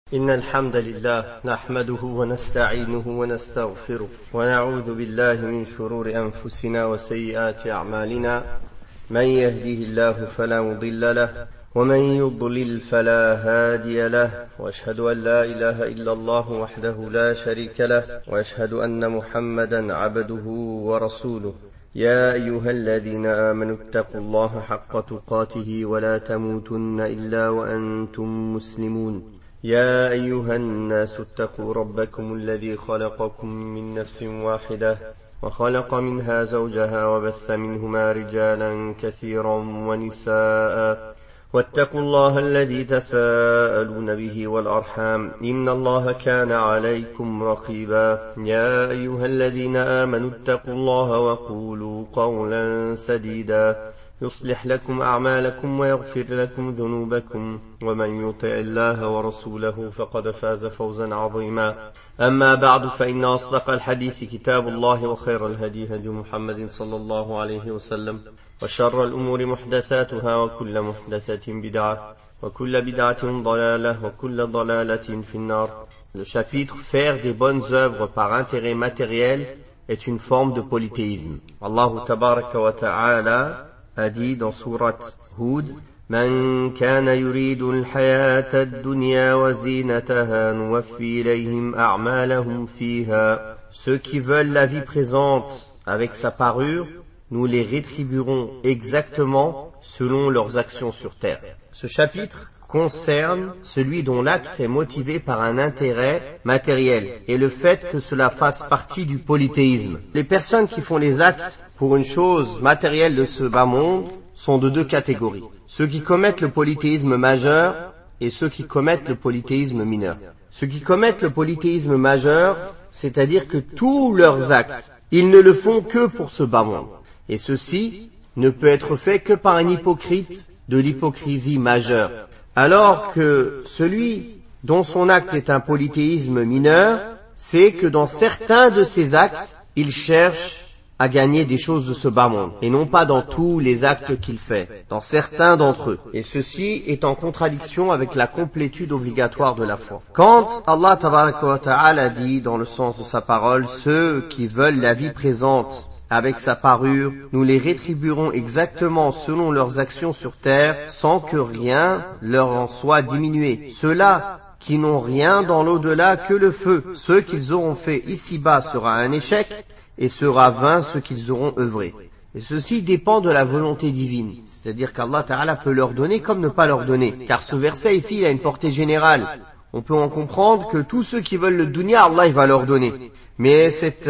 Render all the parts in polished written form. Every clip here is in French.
إن الحمد لله نحمده ونستعينه ونستغفره ونعوذ بالله من شرور أنفسنا وسيئات أعمالنا من يهده الله فلا مضل له ومن يضلل فلا هادي له وأشهد أن لا إله إلا الله وحده لا شريك له وأشهد أن محمدا عبده ورسوله يا أيها الذين آمنوا اتقوا الله حق تقاته ولا تموتن إلا وأنتم مسلمون يا أيها الناس اتقوا ربكم الذي خلقكم من نفس واحدة وخلق منها زوجها وبث منهما رجالا كثيرا ونساء واتقوا الله الذي تساءلون به والأرحام إن الله كان عليكم رقيبا يا أيها الذين آمنوا اتقوا الله وقولوا قولا سديدا يصلح لكم أعمالكم ويغفر لكم ذنوبكم ومن يطع الله ورسوله فقد فاز فوزا عظيما أما بعد فإن أصدق الحديث كتاب الله وخير الهدي هدي محمد صلى الله عليه وسلم وشر الأمور محدثاتها وكل محدثة بدعة وكل بدعة ضلالة وكل ضلالة في النار. Le chapitre faire des bonnes œuvres par intérêt matériel est une forme de polythéisme. Allah tabaraka wa ta'ala a dit dans sourate Hud: Man kana yuridu al-hayata ad-dunya wa zinataha nuwaffi ilayhim a'malahum fiha. Ceux qui veulent la vie présente avec sa parure, nous les rétribuerons exactement selon leurs actions sur terre. Ce chapitre concerne celui dont l'acte est motivé par un intérêt matériel et le fait que cela fasse partie du polythéisme. Les personnes qui font les actes pour une chose matérielle de ce bas monde sont de deux catégories. Ceux qui commettent le polythéisme majeur et ceux qui commettent le polythéisme mineur. Ceux qui commettent le polythéisme majeur, c'est-à-dire que tous leurs actes, ils ne le font que pour ce bas monde. Et ceci ne peut être fait que par un hypocrite de l'hypocrisie majeure. Alors que celui dont son acte est un polythéisme mineur, c'est que dans certains de ses actes, il cherche à gagner des choses de ce bas monde, et non pas dans tous les actes qu'il fait, dans certains d'entre eux. Et ceci est en contradiction avec la complétude obligatoire de la foi. Quand Allah tabaraka wa ta'ala dit dans le sens de sa parole, ceux qui veulent la vie présente avec sa parure, nous les rétribuerons exactement selon leurs actions sur terre, sans que rien leur en soit diminué. Ceux-là qui n'ont rien dans l'au-delà que le feu, ce qu'ils auront fait ici-bas sera un échec, et sera vain ce qu'ils auront œuvré. Et ceci dépend de la volonté divine. C'est-à-dire qu'Allah Ta'ala peut leur donner comme ne pas leur donner. Car ce verset ici, il a une portée générale. On peut en comprendre que tous ceux qui veulent le dunya, Allah il va leur donner. Mais cette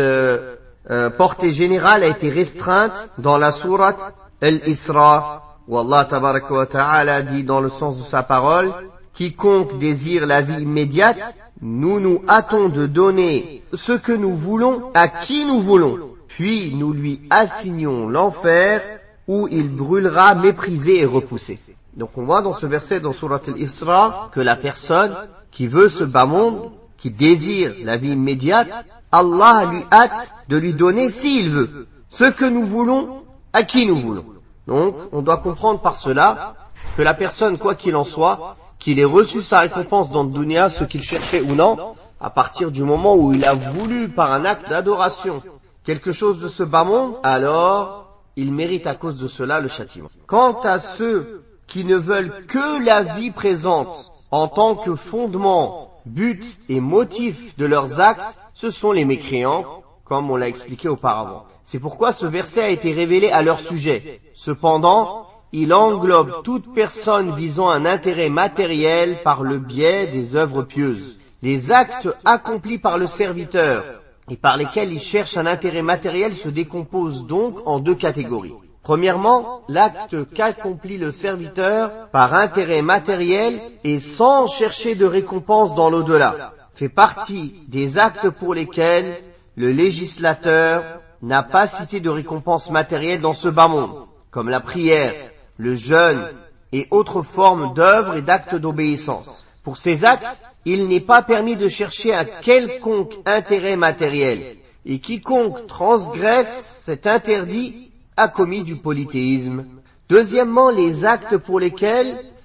portée générale a été restreinte dans la sourate Al-Isra, où Allah Tabaraka wa Ta'ala dit dans le sens de sa parole: quiconque désire la vie immédiate, nous nous hâtons de donner ce que nous voulons à qui nous voulons, puis nous lui assignons l'enfer où il brûlera méprisé et repoussé. Donc on voit dans ce verset dans Sourate Al-Isra que la personne qui veut ce bas monde, qui désire la vie immédiate, Allah lui hâte de lui donner, s'il veut, ce que nous voulons à qui nous voulons. Donc on doit comprendre par cela que la personne, quoi qu'il en soit, qu'il ait reçu sa récompense dans le dunya, ce qu'il cherchait ou non, à partir du moment où il a voulu par un acte d'adoration quelque chose de ce bas monde, alors il mérite à cause de cela le châtiment. Quant à ceux qui ne veulent que la vie présente en tant que fondement, but et motif de leurs actes, ce sont les mécréants, comme on l'a expliqué auparavant. C'est pourquoi ce verset a été révélé à leur sujet. Cependant, il englobe toute personne visant un intérêt matériel par le biais des œuvres pieuses. Les actes accomplis par le serviteur et par lesquels il cherche un intérêt matériel se décomposent donc en deux catégories. Premièrement, l'acte qu'accomplit le serviteur par intérêt matériel et sans chercher de récompense dans l'au-delà fait partie des actes pour lesquels le législateur n'a pas cité de récompense matérielle dans ce bas monde, comme la prière, le jeûne et autres formes d'œuvres et d'actes d'obéissance. Pour ces actes, il n'est pas permis de chercher un quelconque intérêt matériel, et quiconque transgresse cet interdit a commis du polythéisme. Deuxièmement, les actes pour lesquels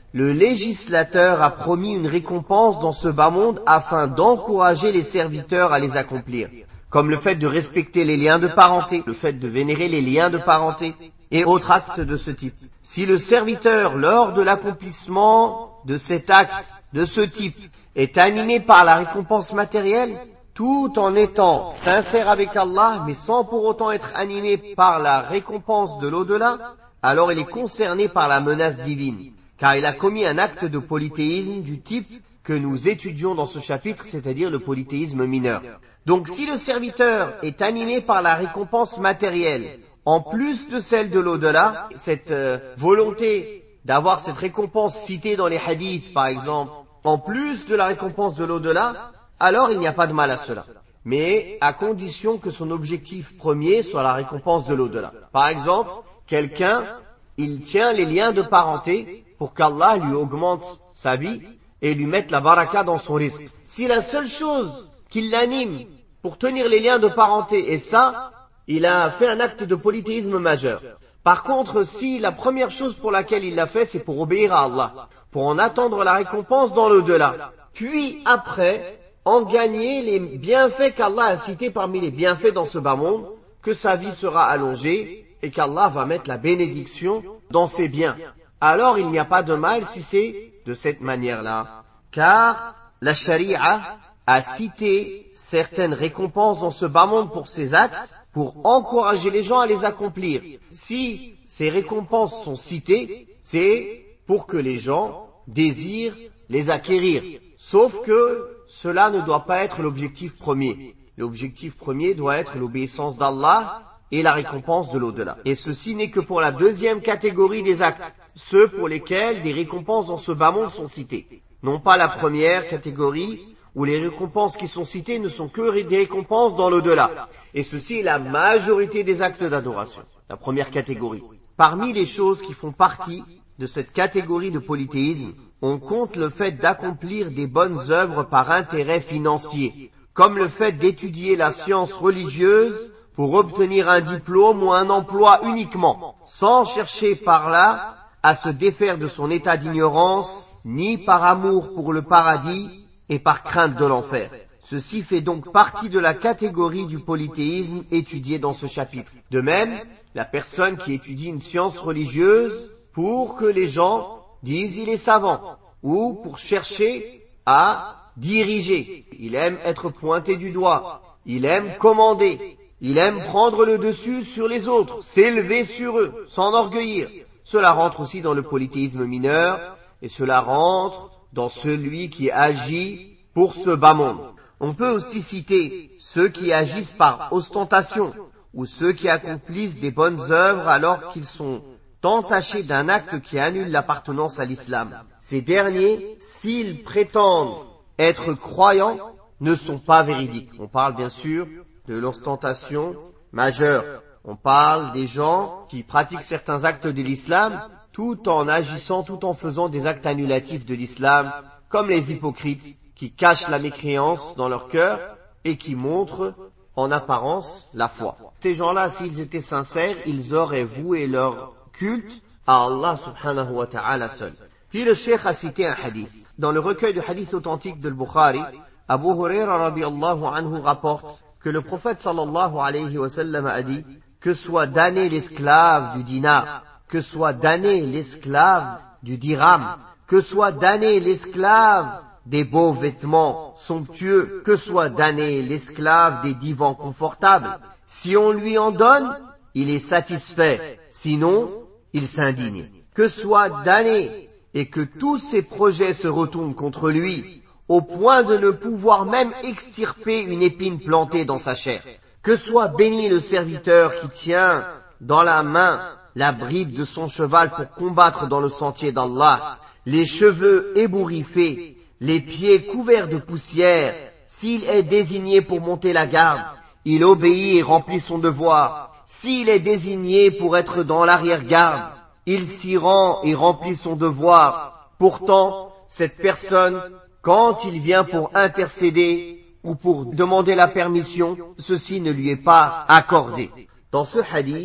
le législateur a promis une récompense dans ce bas monde afin d'encourager les serviteurs à les accomplir, comme le fait de respecter les liens de parenté, le fait de vénérer les liens de parenté et autres actes de ce type. Si le serviteur, lors de l'accomplissement de cet acte de ce type, est animé par la récompense matérielle, tout en étant sincère avec Allah, mais sans pour autant être animé par la récompense de l'au-delà, alors il est concerné par la menace divine, car il a commis un acte de polythéisme du type que nous étudions dans ce chapitre, c'est-à-dire le polythéisme mineur. Donc si le serviteur est animé par la récompense matérielle, en plus de celle de l'au-delà, cette volonté d'avoir cette récompense citée dans les hadiths, par exemple, en plus de la récompense de l'au-delà, alors il n'y a pas de mal à cela. Mais à condition que son objectif premier soit la récompense de l'au-delà. Par exemple, quelqu'un, il tient les liens de parenté pour qu'Allah lui augmente sa vie et lui mette la baraka dans son risque. Si la seule chose qui l'anime pour tenir les liens de parenté est ça, il a fait un acte de polythéisme majeur. Par contre, si la première chose pour laquelle il l'a fait, c'est pour obéir à Allah, pour en attendre la récompense dans l'au-delà, puis après, en gagner les bienfaits qu'Allah a cités parmi les bienfaits dans ce bas monde, que sa vie sera allongée et qu'Allah va mettre la bénédiction dans ses biens. Alors il n'y a pas de mal si c'est de cette manière-là. Car la charia a cité certaines récompenses dans ce bas monde pour ces actes, pour encourager les gens à les accomplir. Si ces récompenses sont citées, c'est pour que les gens désirent les acquérir. Sauf que cela ne doit pas être l'objectif premier. L'objectif premier doit être l'obéissance d'Allah et la récompense de l'au-delà. Et ceci n'est que pour la deuxième catégorie des actes, ceux pour lesquels des récompenses dans ce bas monde sont citées. Non pas la première catégorie, où les récompenses qui sont citées ne sont que des récompenses dans l'au-delà. Et ceci est la majorité des actes d'adoration, la première catégorie. Parmi les choses qui font partie de cette catégorie de polythéisme, on compte le fait d'accomplir des bonnes œuvres par intérêt financier, comme le fait d'étudier la science religieuse pour obtenir un diplôme ou un emploi uniquement, sans chercher par là à se défaire de son état d'ignorance, ni par amour pour le paradis et par crainte de l'enfer. Ceci fait donc partie de la catégorie du polythéisme étudiée dans ce chapitre. De même, la personne qui étudie une science religieuse pour que les gens disent il est savant, ou pour chercher à diriger. Il aime être pointé du doigt, il aime commander, il aime prendre le dessus sur les autres, s'élever sur eux, s'enorgueillir. Cela rentre aussi dans le polythéisme mineur, et cela rentre dans celui qui agit pour ce bas monde. On peut aussi citer ceux qui agissent par ostentation, ou ceux qui accomplissent des bonnes œuvres alors qu'ils sont entachés d'un acte qui annule l'appartenance à l'islam. Ces derniers, s'ils prétendent être croyants, ne sont pas véridiques. On parle bien sûr de l'ostentation majeure. On parle des gens qui pratiquent certains actes de l'islam, tout en agissant, tout en faisant des actes annulatifs de l'islam, comme les hypocrites qui cachent la mécréance dans leur cœur et qui montrent en apparence la foi. Ces gens-là, s'ils étaient sincères, ils auraient voué leur culte à Allah subhanahu wa ta'ala seul. Puis le cheikh a cité un hadith. Dans le recueil de hadiths authentiques de Bukhari, Abu Huraira radiyallahu anhu rapporte que le prophète sallallahu alayhi wa sallam a dit que soit damné l'esclave du dinar, que soit damné l'esclave du dirham, que soit damné l'esclave des beaux vêtements somptueux, que soit damné l'esclave des divans confortables. Si on lui en donne, il est satisfait, sinon, il s'indigne. Que soit damné et que tous ses projets se retournent contre lui, au point de ne pouvoir même extirper une épine plantée dans sa chair. Que soit béni le serviteur qui tient dans la main la bride de son cheval pour combattre dans le sentier d'Allah, les cheveux ébouriffés, les pieds couverts de poussière. S'il est désigné pour monter la garde, il obéit et remplit son devoir. S'il est désigné pour être dans l'arrière-garde, il s'y rend et remplit son devoir. Pourtant, cette personne, quand il vient pour intercéder ou pour demander la permission, ceci ne lui est pas accordé. Dans ce hadith,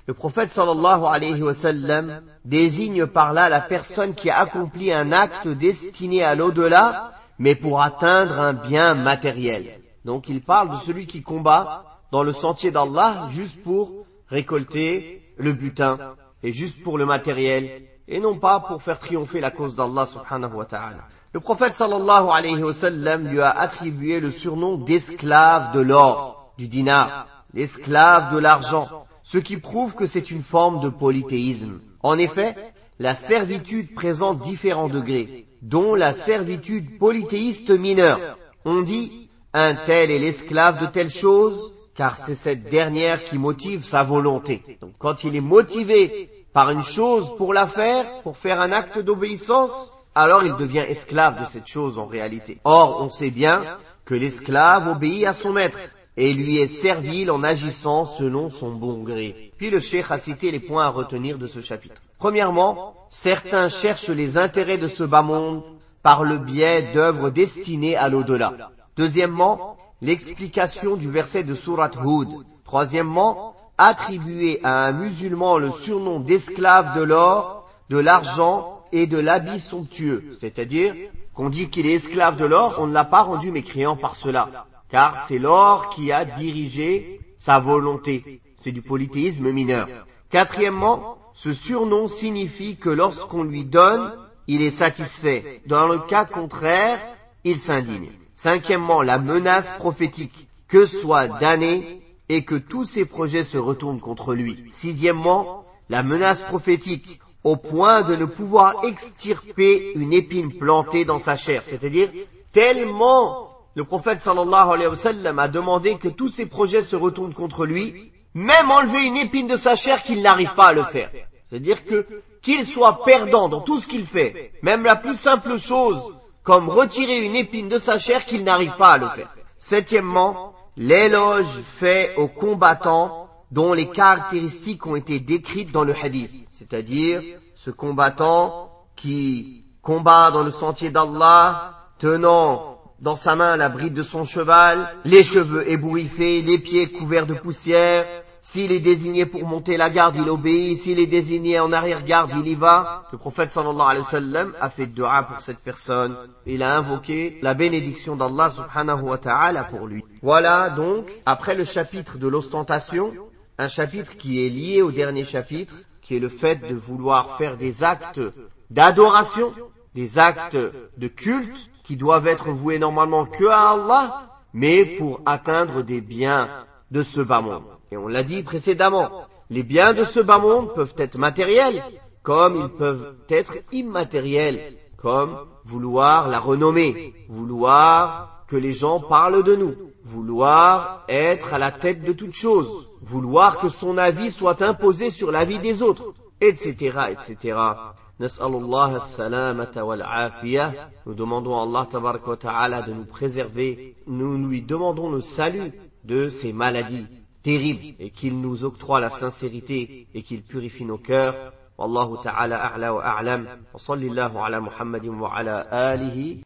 Le prophète sallallahu alayhi wa sallam désigne par là la personne qui a accompli un acte destiné à l'au-delà, mais pour atteindre un bien matériel. Donc il parle de celui qui combat dans le sentier d'Allah juste pour récolter le butin et juste pour le matériel et non pas pour faire triompher la cause d'Allah subhanahu wa ta'ala. Le prophète sallallahu alayhi wa sallam lui a attribué le surnom d'esclave de l'or, du dinar, l'esclave de l'argent, ce qui prouve que c'est une forme de polythéisme. En effet, la servitude présente différents degrés, dont la servitude polythéiste mineure. On dit un tel est l'esclave de telle chose, car c'est cette dernière qui motive sa volonté. Donc quand il est motivé par une chose pour la faire, pour faire un acte d'obéissance, alors il devient esclave de cette chose en réalité. Or, on sait bien que l'esclave obéit à son maître et lui est servile en agissant selon son bon gré. Puis le cheikh a cité les points à retenir de ce chapitre. Premièrement, certains cherchent les intérêts de ce bas monde par le biais d'œuvres destinées à l'au-delà. Deuxièmement, l'explication du verset de Sourate Hud. Troisièmement, attribuer à un musulman le surnom d'esclave de l'or, de l'argent et de l'habit somptueux. C'est-à-dire qu'on dit qu'il est esclave de l'or, on ne l'a pas rendu mécréant par cela, car c'est l'or qui a dirigé sa volonté. C'est du polythéisme mineur. Quatrièmement, ce surnom signifie que lorsqu'on lui donne, il est satisfait. Dans le cas contraire, il s'indigne. Cinquièmement, la menace prophétique, que soit damné et que tous ses projets se retournent contre lui. Sixièmement, la menace prophétique, au point de ne pouvoir extirper une épine plantée dans sa chair. C'est-à-dire, tellement le prophète sallallahu alayhi wa sallam a demandé que tous ses projets se retournent contre lui, même enlever une épine de sa chair qu'il n'arrive pas à le faire. C'est-à-dire qu'il soit perdant dans tout ce qu'il fait, même la plus simple chose, comme retirer une épine de sa chair qu'il n'arrive pas à le faire. Septièmement, l'éloge fait aux combattants dont les caractéristiques ont été décrites dans le hadith. C'est-à-dire, ce combattant qui combat dans le sentier d'Allah, tenant dans sa main la bride de son cheval, les cheveux ébouriffés, les pieds couverts de poussière. S'il est désigné pour monter la garde, il obéit. S'il est désigné en arrière-garde, il y va. Le prophète sallallahu alayhi wa sallam a fait dua pour cette personne. Il a invoqué la bénédiction d'Allah subhanahu wa ta'ala pour lui. Voilà donc, après le chapitre de l'ostentation, un chapitre qui est lié au dernier chapitre, qui est le fait de vouloir faire des actes d'adoration, des actes de culte, qui doivent être voués normalement que à Allah, mais pour atteindre des biens de ce bas monde. Et on l'a dit précédemment, les biens de ce bas monde peuvent être matériels, comme ils peuvent être immatériels, comme vouloir la renommée, vouloir que les gens parlent de nous, vouloir être à la tête de toute chose, vouloir que son avis soit imposé sur l'avis des autres, etc., etc. Nas'alullah as-salamata wal-afiyah. Nous demandons à Allah tabaraka wa ta'ala de nous préserver. Nous lui demandons le salut de ces maladies terribles et qu'il nous octroie la sincérité et qu'il purifie nos cœurs. Wallahu ta'ala a'la wa a'lam. Wa sallallahu ala Muhammadin wa ala alihi